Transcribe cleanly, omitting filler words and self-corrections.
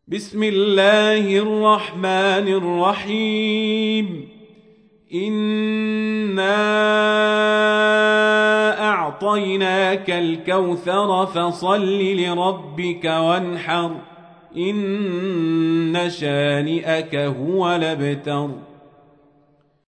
بسم الله الرحمن الرحيم. إنا أعطيناك الكوثر فصل لربك وانحر إن شانئك هو الأبتر.